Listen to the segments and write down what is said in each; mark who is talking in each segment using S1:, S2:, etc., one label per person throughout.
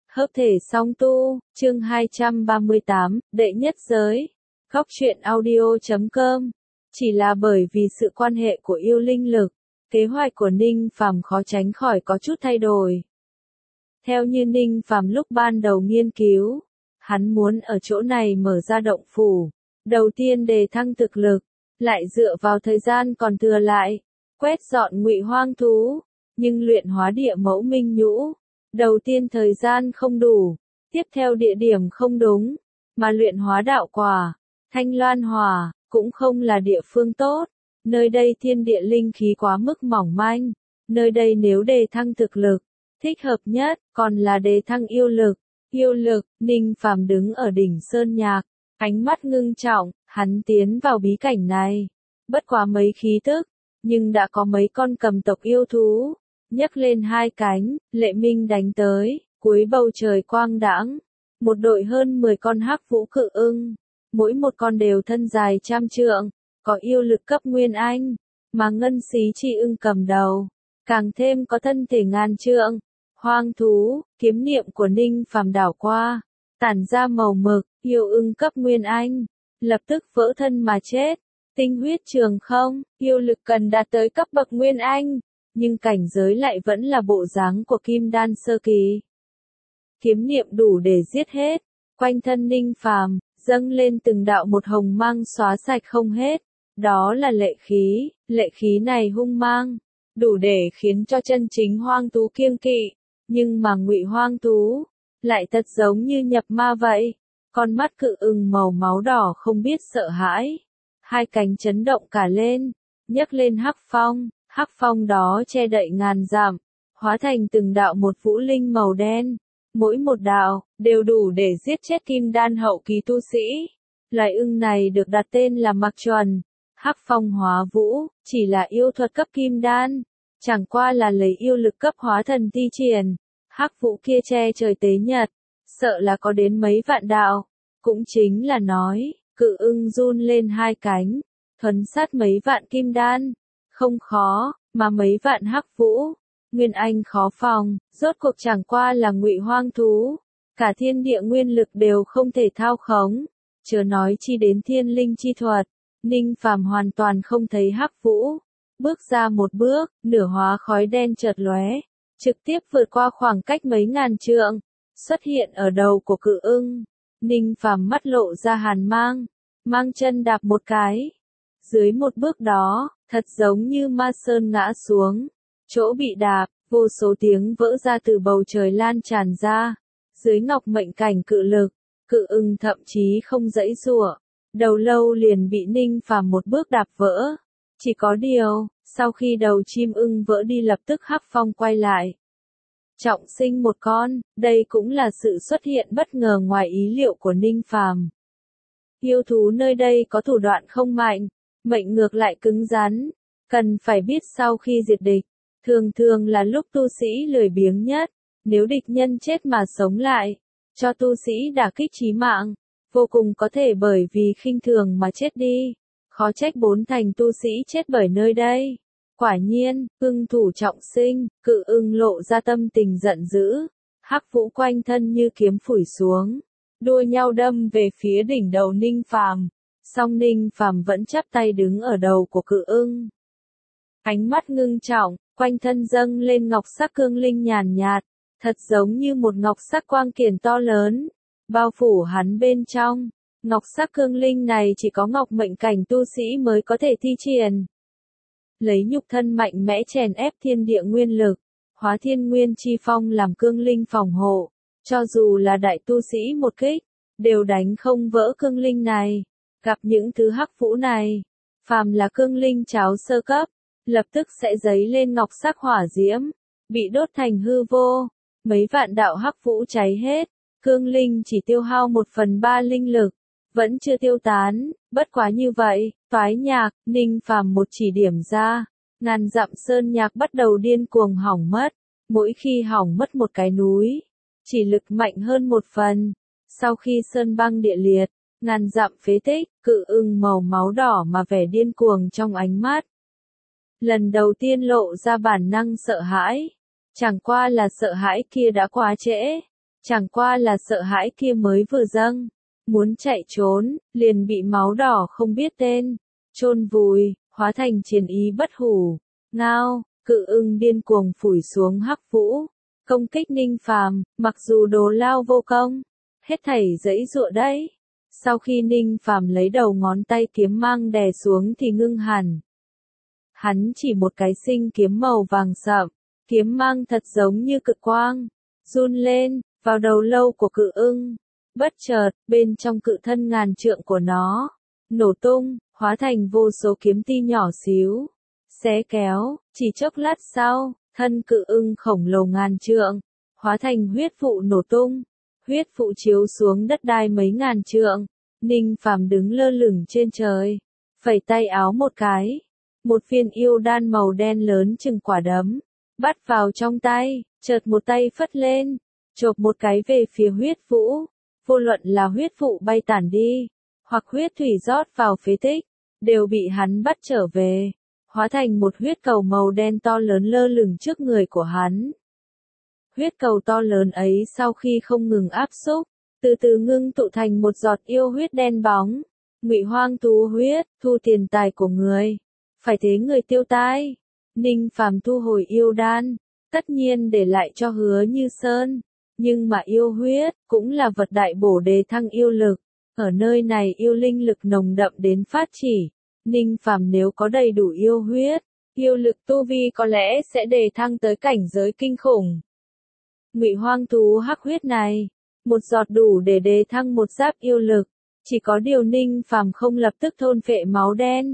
S1: Hợp thể song tu, chương 238, đệ nhất giới. Góc truyện audio.com. Chỉ là bởi vì sự quan hệ của yêu linh lực, kế hoạch của Ninh Phàm khó tránh khỏi có chút thay đổi. Theo như Ninh Phàm lúc ban đầu nghiên cứu, hắn muốn ở chỗ này mở ra động phủ, đầu tiên đề thăng thực lực, lại dựa vào thời gian còn thừa lại, quét dọn ngụy hoang thú, nhưng luyện hóa địa mẫu minh nhũ. Đầu tiên thời gian không đủ, tiếp theo địa điểm không đúng, mà luyện hóa đạo quả, Thanh Loan Hỏa, cũng không là địa phương tốt. Nơi đây thiên địa linh khí quá mức mỏng manh, nơi đây nếu đề thăng thực lực, thích hợp nhất, còn là đề thăng yêu lực. Yêu lực, Ninh Phàm đứng ở đỉnh Sơn Nhạc, ánh mắt ngưng trọng, hắn tiến vào bí cảnh này. Bất quá mấy khí tức, nhưng đã có mấy con cầm tộc yêu thú. Nhấc lên hai cánh, lệ minh đánh tới, cuối bầu trời quang đãng. Một đội hơn 10 con hắc vũ cự ưng, mỗi một con đều thân dài 100 trượng, có yêu lực cấp nguyên anh, mà ngân xí chi ưng cầm đầu, càng thêm có thân thể ngàn trượng. Hoang thú, kiếm niệm của Ninh Phàm đảo qua, tản ra màu mực, yêu ưng cấp nguyên anh, lập tức vỡ thân mà chết. Tinh huyết trường không, yêu lực cần đạt tới cấp bậc nguyên anh, nhưng cảnh giới lại vẫn là bộ dáng của kim đan sơ kỳ. Kiếm niệm đủ để giết hết, quanh thân Ninh Phàm dâng lên từng đạo một hồng mang xóa sạch không hết. Đó là lệ khí này hung mang, đủ để khiến cho chân chính hoang thú kiêng kỵ, nhưng mà ngụy hoang thú lại thật giống như nhập ma vậy. Con mắt cự ưng màu máu đỏ không biết sợ hãi, hai cánh chấn động cả lên, nhấc lên hắc phong đó che đậy ngàn dặm, hóa thành từng đạo một vũ linh màu đen, mỗi một đạo đều đủ để giết chết kim đan hậu kỳ tu sĩ. Loài ưng này được đặt tên là Mặc Chuẩn. Hắc phong hóa vũ, chỉ là yêu thuật cấp kim đan, chẳng qua là lấy yêu lực cấp hóa thần thi triển. Hắc vũ kia che trời tế nhật, sợ là có đến mấy vạn đạo, cũng chính là nói, cự ưng run lên hai cánh, thuấn sát mấy vạn kim đan, không khó, mà mấy vạn hắc vũ, nguyên anh khó phòng, rốt cuộc chẳng qua là ngụy hoang thú, cả thiên địa nguyên lực đều không thể thao khống, chớ nói chi đến thiên linh chi thuật. Ninh Phàm hoàn toàn không thấy hắc vũ, bước ra một bước, nửa hóa khói đen chợt lóe, trực tiếp vượt qua khoảng cách mấy ngàn trượng, xuất hiện ở đầu của cự ưng. Ninh Phàm mắt lộ ra hàn mang chân đạp một cái. Dưới một bước đó, thật giống như ma sơn ngã xuống, chỗ bị đạp, vô số tiếng vỡ ra từ bầu trời lan tràn ra. Dưới ngọc mệnh cảnh cự lực, cự ưng thậm chí không giãy giụa, đầu lâu liền bị Ninh Phàm một bước đạp vỡ. Chỉ có điều, sau khi đầu chim ưng vỡ đi lập tức hắc phong quay lại. Trọng sinh một con, đây cũng là sự xuất hiện bất ngờ ngoài ý liệu của Ninh Phàm. Yêu thú nơi đây có thủ đoạn không mạnh, mệnh ngược lại cứng rắn, cần phải biết sau khi diệt địch, thường là lúc tu sĩ lười biếng nhất, nếu địch nhân chết mà sống lại, cho tu sĩ đả kích chí mạng, vô cùng có thể bởi vì khinh thường mà chết đi, khó trách 4 thành tu sĩ chết bởi nơi đây. Quả nhiên, ưng thủ trọng sinh, cự ưng lộ ra tâm tình giận dữ, hắc vũ quanh thân như kiếm phủi xuống, đua nhau đâm về phía đỉnh đầu Ninh Phàm. Song Ninh Phàm vẫn chắp tay đứng ở đầu của cự ưng. Ánh mắt ngưng trọng, quanh thân dâng lên ngọc sắc cương linh nhàn nhạt, thật giống như một ngọc sắc quang kiển to lớn, bao phủ hắn bên trong. Ngọc sắc cương linh này chỉ có ngọc mệnh cảnh tu sĩ mới có thể thi triển. Lấy nhục thân mạnh mẽ chèn ép thiên địa nguyên lực, hóa thiên nguyên chi phong làm cương linh phòng hộ, cho dù là đại tu sĩ một kích, đều đánh không vỡ cương linh này. Gặp những thứ hắc vũ này, phàm là cương linh cháo sơ cấp, lập tức sẽ dấy lên ngọc sắc hỏa diễm, bị đốt thành hư vô. Mấy vạn đạo hắc vũ cháy hết, cương linh chỉ tiêu hao 1/3 linh lực, vẫn chưa tiêu tán. Bất quá như vậy, toái nhạc, Ninh Phàm một chỉ điểm ra, ngàn dặm sơn nhạc bắt đầu điên cuồng hỏng mất. Mỗi khi hỏng mất một cái núi, chỉ lực mạnh hơn một phần. Sau khi sơn băng địa liệt, ngàn dặm phế tích, cự ưng màu máu đỏ mà vẻ điên cuồng trong ánh mắt. Lần đầu tiên lộ ra bản năng sợ hãi, chẳng qua là sợ hãi kia đã quá trễ. Chẳng qua là sợ hãi kia mới vừa dâng, muốn chạy trốn, liền bị máu đỏ không biết tên, chôn vùi, hóa thành chiến ý bất hủ. Ngao, cự ưng điên cuồng phủi xuống hắc vũ, công kích Ninh Phàm, mặc dù đồ lao vô công, hết thảy giãy giụa đấy. Sau khi Ninh Phàm lấy đầu ngón tay kiếm mang đè xuống thì ngưng hẳn. Hắn chỉ một cái sinh kiếm màu vàng sậm, kiếm mang thật giống như cực quang, run lên, vào đầu lâu của cự ưng. Bất chợt, bên trong cự thân ngàn trượng của nó, nổ tung, hóa thành vô số kiếm ti nhỏ xíu, xé kéo, chỉ chốc lát sau, thân cự ưng khổng lồ ngàn trượng, hóa thành huyết vụ nổ tung, huyết vụ chiếu xuống đất đai mấy ngàn trượng. Ninh Phàm đứng lơ lửng trên trời, phẩy tay áo một cái, một viên yêu đan màu đen lớn chừng quả đấm, bắt vào trong tay, chợt một tay phất lên, chộp một cái về phía huyết vũ, vô luận là huyết vụ bay tản đi, hoặc huyết thủy rót vào phế tích, đều bị hắn bắt trở về, hóa thành một huyết cầu màu đen to lớn lơ lửng trước người của hắn. Huyết cầu to lớn ấy sau khi không ngừng áp xúc, từ từ ngưng tụ thành một giọt yêu huyết đen bóng. Ngụy Hoang thú huyết, thu tiền tài của người, phải thế người tiêu tai. Ninh Phàm thu hồi yêu đan, tất nhiên để lại cho Hứa Như Sơn, nhưng mà yêu huyết cũng là vật đại bổ đề thăng yêu lực. Ở nơi này yêu linh lực nồng đậm đến phát chỉ, Ninh Phàm nếu có đầy đủ yêu huyết, yêu lực tu vi có lẽ sẽ đề thăng tới cảnh giới kinh khủng. Ngụy Hoang thú hắc huyết này, một giọt đủ để đề thăng một giáp yêu lực, chỉ có điều Ninh Phàm không lập tức thôn phệ máu đen.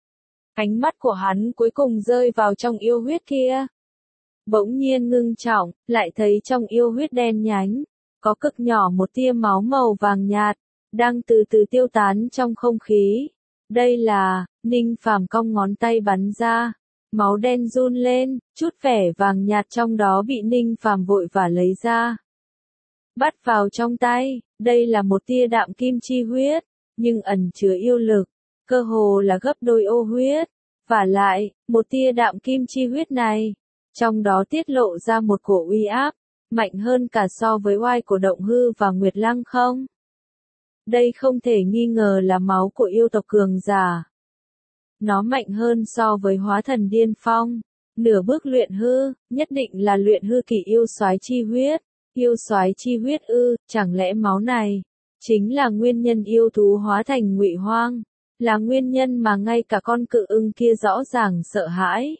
S1: Ánh mắt của hắn cuối cùng rơi vào trong yêu huyết kia. Bỗng nhiên ngưng trọng, lại thấy trong yêu huyết đen nhánh, có cực nhỏ một tia máu màu vàng nhạt, đang từ từ tiêu tán trong không khí. Đây là, Ninh Phàm cong ngón tay bắn ra, máu đen run lên, chút vẻ vàng nhạt trong đó bị Ninh Phàm vội vã lấy ra. Bắt vào trong tay, đây là một tia đạm kim chi huyết, nhưng ẩn chứa yêu lực, cơ hồ là gấp đôi ô huyết. Vả lại, một tia đạm kim chi huyết này, trong đó tiết lộ ra một cổ uy áp, mạnh hơn cả so với oai của Động Hư và Nguyệt Lăng không? Đây không thể nghi ngờ là máu của yêu tộc cường giả. Nó mạnh hơn so với hóa thần điên phong, nửa bước luyện hư, nhất định là luyện hư kỳ yêu soái chi huyết. Yêu soái chi huyết ư, chẳng lẽ máu này chính là nguyên nhân yêu thú hóa thành Ngụy Hoang, là nguyên nhân mà ngay cả con cự ưng kia rõ ràng sợ hãi,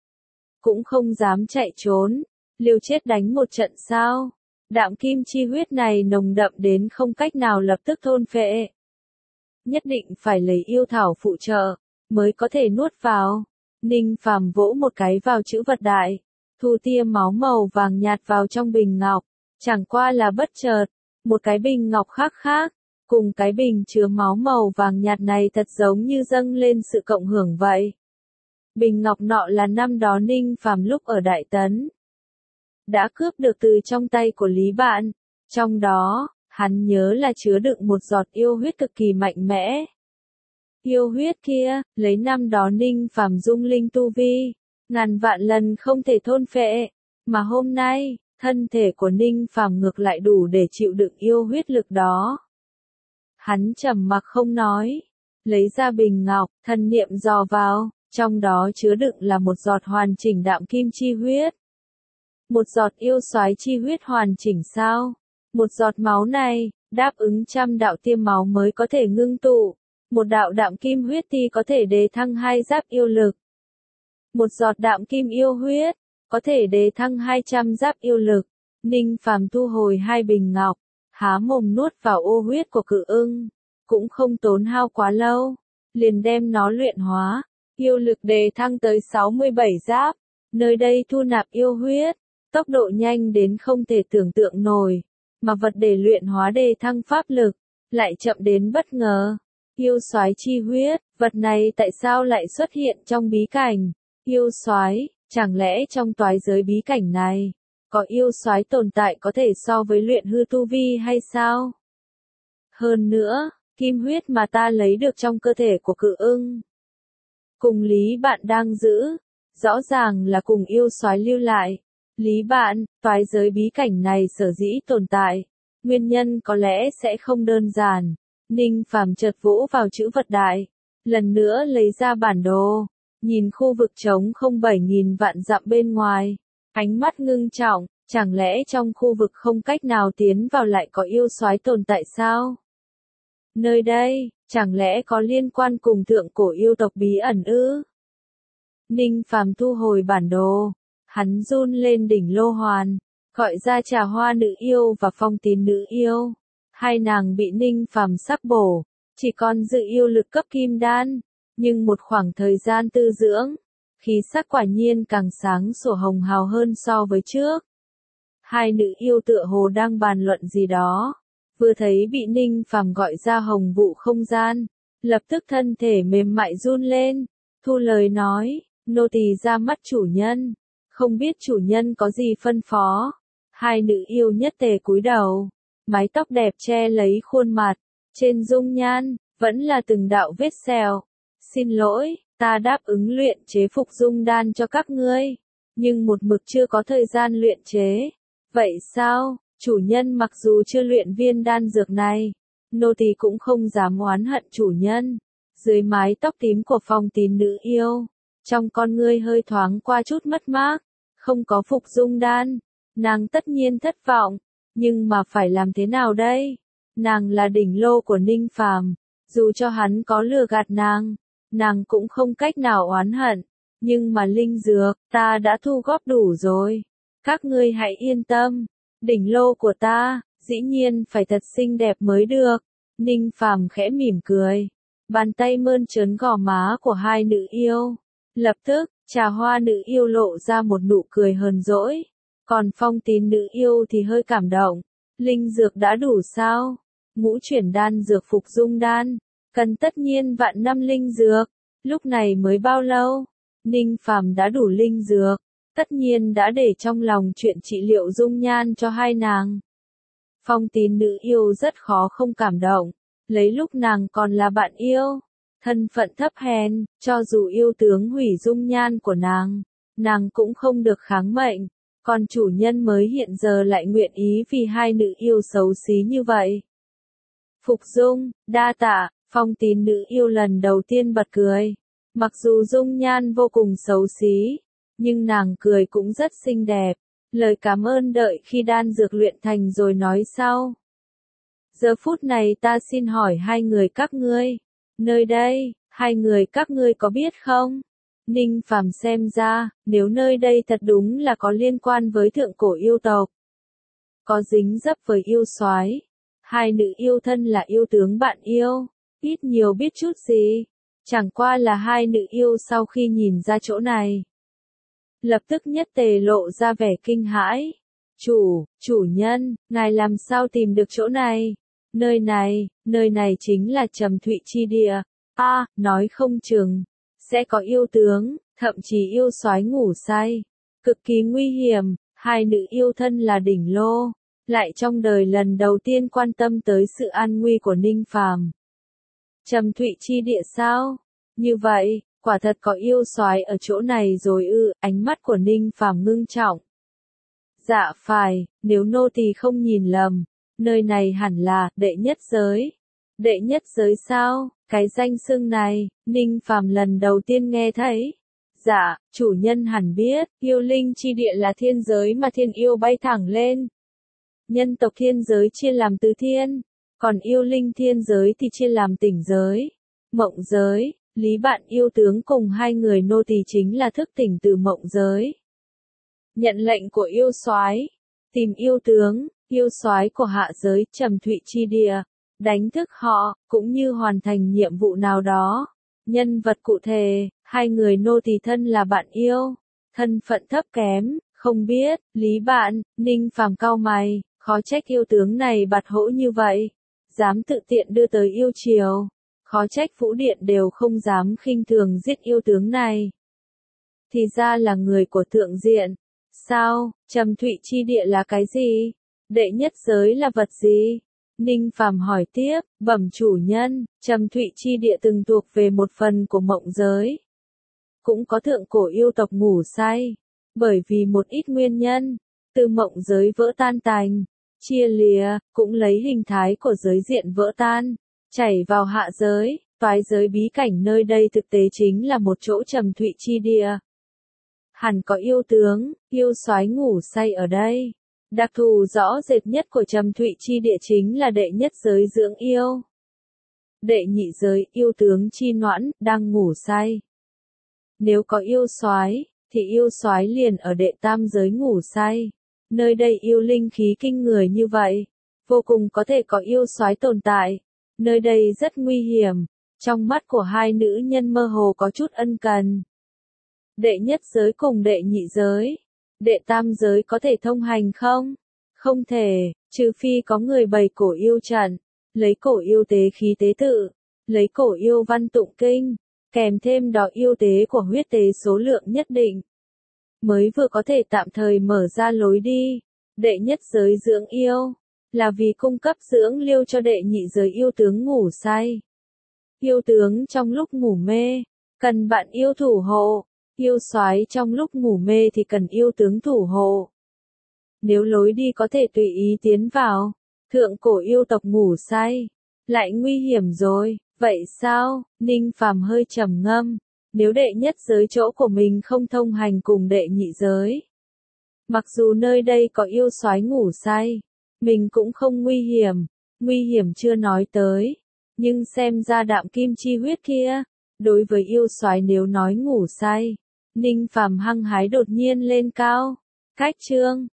S1: cũng không dám chạy trốn, liều chết đánh một trận sao? Đạm kim chi huyết này nồng đậm đến không cách nào lập tức thôn phệ, nhất định phải lấy yêu thảo phụ trợ mới có thể nuốt vào. Ninh Phàm vỗ một cái vào chữ vật đại, thu tia máu màu vàng nhạt vào trong bình ngọc. Chẳng qua là bất chợt, một cái bình ngọc khác, cùng cái bình chứa máu màu vàng nhạt này thật giống như dâng lên sự cộng hưởng vậy. Bình ngọc nọ là năm đó Ninh Phàm lúc ở Đại Tấn đã cướp được từ trong tay của Lý Bạn, trong đó, hắn nhớ là chứa đựng một giọt yêu huyết cực kỳ mạnh mẽ. Yêu huyết kia, lấy năm đó Ninh Phàm dung linh tu vi, ngàn vạn lần không thể thôn phệ, mà hôm nay, thân thể của Ninh Phàm ngược lại đủ để chịu đựng yêu huyết lực đó. Hắn trầm mặc không nói, lấy ra bình ngọc, thần niệm dò vào, trong đó chứa đựng là một giọt hoàn chỉnh đạm kim chi huyết. Một giọt yêu soái chi huyết hoàn chỉnh sao? Một giọt máu này, đáp ứng 100 đạo tiêm máu mới có thể ngưng tụ. Một đạo đạm kim huyết thì có thể đề thăng 2 giáp yêu lực. Một giọt đạm kim yêu huyết, có thể đề thăng 200 giáp yêu lực. Ninh Phàm thu hồi 2 bình ngọc, há mồm nuốt vào ô huyết của cự ưng, cũng không tốn hao quá lâu, liền đem nó luyện hóa, yêu lực đề thăng tới 67 giáp, nơi đây thu nạp yêu huyết, tốc độ nhanh đến không thể tưởng tượng nổi, mà vật để luyện hóa đề thăng pháp lực, lại chậm đến bất ngờ. Yêu soái chi huyết, vật này tại sao lại xuất hiện trong bí cảnh? Yêu soái, chẳng lẽ trong toái giới bí cảnh này, có yêu soái tồn tại có thể so với luyện hư tu vi hay sao? Hơn nữa, kim huyết mà ta lấy được trong cơ thể của cự ưng, cùng Lý Bạn đang giữ, rõ ràng là cùng yêu soái lưu lại, Lý bạn, toái giới bí cảnh này sở dĩ tồn tại, nguyên nhân có lẽ sẽ không đơn giản. Ninh Phàm chợt vỗ vào chữ vật đại, lần nữa lấy ra bản đồ, nhìn khu vực trống không 7.000 vạn dặm bên ngoài, ánh mắt ngưng trọng, chẳng lẽ trong khu vực không cách nào tiến vào lại có yêu soái tồn tại sao? Nơi đây, chẳng lẽ có liên quan cùng thượng cổ yêu tộc bí ẩn ư? Ninh Phàm thu hồi bản đồ, hắn run lên đỉnh lô hoàn, gọi ra Trà Hoa nữ yêu và Phong Tín nữ yêu. Hai nàng bị Ninh Phàm sắp bổ, chỉ còn dự yêu lực cấp kim đan, nhưng một khoảng thời gian tư dưỡng, khí sắc quả nhiên càng sáng sủa hồng hào hơn so với trước. Hai nữ yêu tựa hồ đang bàn luận gì đó, vừa thấy bị Ninh Phàm gọi ra hồng vụ không gian, lập tức thân thể mềm mại run lên, thu lời nói, nô tỳ ra mắt chủ nhân, không biết chủ nhân có gì phân phó. Hai nữ yêu nhất tề cúi đầu, mái tóc đẹp che lấy khuôn mặt, trên dung nhan, vẫn là từng đạo vết sẹo. Xin lỗi, ta đáp ứng luyện chế phục dung đan cho các ngươi, nhưng một mực chưa có thời gian luyện chế. Vậy sao, chủ nhân mặc dù chưa luyện viên đan dược này, nô tỳ cũng không dám oán hận chủ nhân. Dưới mái tóc tím của Phong Tín nữ yêu, trong con ngươi hơi thoáng qua chút mất mát, không có phục dung đan, nàng tất nhiên thất vọng, nhưng mà phải làm thế nào đây? Nàng là đỉnh lô của Ninh Phàm, dù cho hắn có lừa gạt nàng cũng không cách nào oán hận, nhưng mà linh dược, ta đã thu góp đủ rồi. Các ngươi hãy yên tâm, đỉnh lô của ta, dĩ nhiên phải thật xinh đẹp mới được. Ninh Phàm khẽ mỉm cười, bàn tay mơn trớn gò má của hai nữ yêu. Lập tức, Trà Hoa nữ yêu lộ ra một nụ cười hờn dỗi, còn Phong Tín nữ yêu thì hơi cảm động. Linh dược đã đủ sao? Ngũ chuyển đan dược phục dung đan, cần tất nhiên vạn năm linh dược. Lúc này mới bao lâu? Ninh Phàm đã đủ linh dược, tất nhiên đã để trong lòng chuyện trị liệu dung nhan cho hai nàng. Phong Tín nữ yêu rất khó không cảm động, lấy lúc nàng còn là bạn yêu, thân phận thấp hèn, cho dù yêu tướng hủy dung nhan của nàng cũng không được kháng mệnh, còn chủ nhân mới hiện giờ lại nguyện ý vì hai nữ yêu xấu xí như vậy. Phục dung, đa tạ, Phong Tín nữ yêu lần đầu tiên bật cười, mặc dù dung nhan vô cùng xấu xí, nhưng nàng cười cũng rất xinh đẹp, lời cảm ơn đợi khi đan dược luyện thành rồi nói sau. Giờ phút này ta xin hỏi hai người các ngươi, nơi đây, hai người các ngươi có biết không? Ninh Phàm xem ra, nếu nơi đây thật đúng là có liên quan với thượng cổ yêu tộc, có dính dấp với yêu soái, hai nữ yêu thân là yêu tướng bạn yêu, ít nhiều biết chút gì, chẳng qua là hai nữ yêu sau khi nhìn ra chỗ này, lập tức nhất tề lộ ra vẻ kinh hãi. Chủ nhân, ngài làm sao tìm được chỗ này? Nơi này chính là Trầm Thụy chi địa. Nói không chừng sẽ có yêu tướng, thậm chí yêu soái ngủ say, cực kỳ nguy hiểm. Hai nữ yêu thân là đỉnh lô, lại trong đời lần đầu tiên quan tâm tới sự an nguy của Ninh Phàm. Trầm Thụy chi địa sao? Như vậy, quả thật có yêu soái ở chỗ này rồi ư? Ánh mắt của Ninh Phàm ngưng trọng. Dạ phải, nếu nô tỳ không nhìn lầm, nơi này hẳn là đệ nhất giới. Đệ nhất giới sao? Cái danh xưng này, Ninh Phàm lần đầu tiên nghe thấy. Dạ, chủ nhân hẳn biết, yêu linh chi địa là thiên giới mà thiên yêu bay thẳng lên. Nhân tộc thiên giới chia làm tứ thiên, còn yêu linh thiên giới thì chia làm tỉnh giới, mộng giới. Lý bạn yêu tướng cùng hai người nô tỳ chính là thức tỉnh từ mộng giới. Nhận lệnh của yêu soái, tìm yêu tướng, yêu soái của hạ giới Trầm Thụy chi địa, đánh thức họ, cũng như hoàn thành nhiệm vụ nào đó. Nhân vật cụ thể, hai người nô tỳ thân là bạn yêu, thân phận thấp kém, không biết. Lý bạn, Ninh Phàm cau mày, khó trách yêu tướng này bạt hỗ như vậy, dám tự tiện đưa tới yêu triều. Khó trách Vũ Điện đều không dám khinh thường giết yêu tướng này. Thì ra là người của thượng diện. Sao, Trầm Thụy chi địa là cái gì? Đệ nhất giới là vật gì? Ninh Phàm hỏi tiếp, bẩm chủ nhân, Trầm Thụy chi địa từng thuộc về một phần của mộng giới. Cũng có thượng cổ yêu tộc ngủ say. Bởi vì một ít nguyên nhân, từ mộng giới vỡ tan tành, chia lìa, cũng lấy hình thái của giới diện vỡ tan, chảy vào hạ giới, toái giới bí cảnh nơi đây thực tế chính là một chỗ trầm thụy chi địa. Hẳn có yêu tướng, yêu soái ngủ say ở đây. Đặc thù rõ rệt nhất của trầm thụy chi địa chính là đệ nhất giới dưỡng yêu. Đệ nhị giới yêu tướng chi noãn, đang ngủ say. Nếu có yêu soái, thì yêu soái liền ở đệ tam giới ngủ say. Nơi đây yêu linh khí kinh người như vậy, vô cùng có thể có yêu soái tồn tại. Nơi đây rất nguy hiểm, trong mắt của hai nữ nhân mơ hồ có chút ân cần. Đệ nhất giới cùng đệ nhị giới, đệ tam giới có thể thông hành không? Không thể, trừ phi có người bày cổ yêu trận, lấy cổ yêu tế khí tế tự, lấy cổ yêu văn tụng kinh, kèm thêm đó yêu tế của huyết tế số lượng nhất định, mới vừa có thể tạm thời mở ra lối đi. Đệ nhất giới dưỡng yêu, là vì cung cấp dưỡng liêu cho đệ nhị giới yêu tướng ngủ say. Yêu tướng trong lúc ngủ mê, cần bạn yêu thủ hộ, yêu soái trong lúc ngủ mê thì cần yêu tướng thủ hộ. Nếu lối đi có thể tùy ý tiến vào, thượng cổ yêu tộc ngủ say, lại nguy hiểm rồi, vậy sao? Ninh Phàm hơi trầm ngâm, nếu đệ nhất giới chỗ của mình không thông hành cùng đệ nhị giới. Mặc dù nơi đây có yêu soái ngủ say, mình cũng không nguy hiểm chưa nói tới, nhưng xem ra đạm kim chi huyết kia, đối với yêu soái nếu nói ngủ say, Ninh Phàm hăng hái đột nhiên lên cao. Cách chương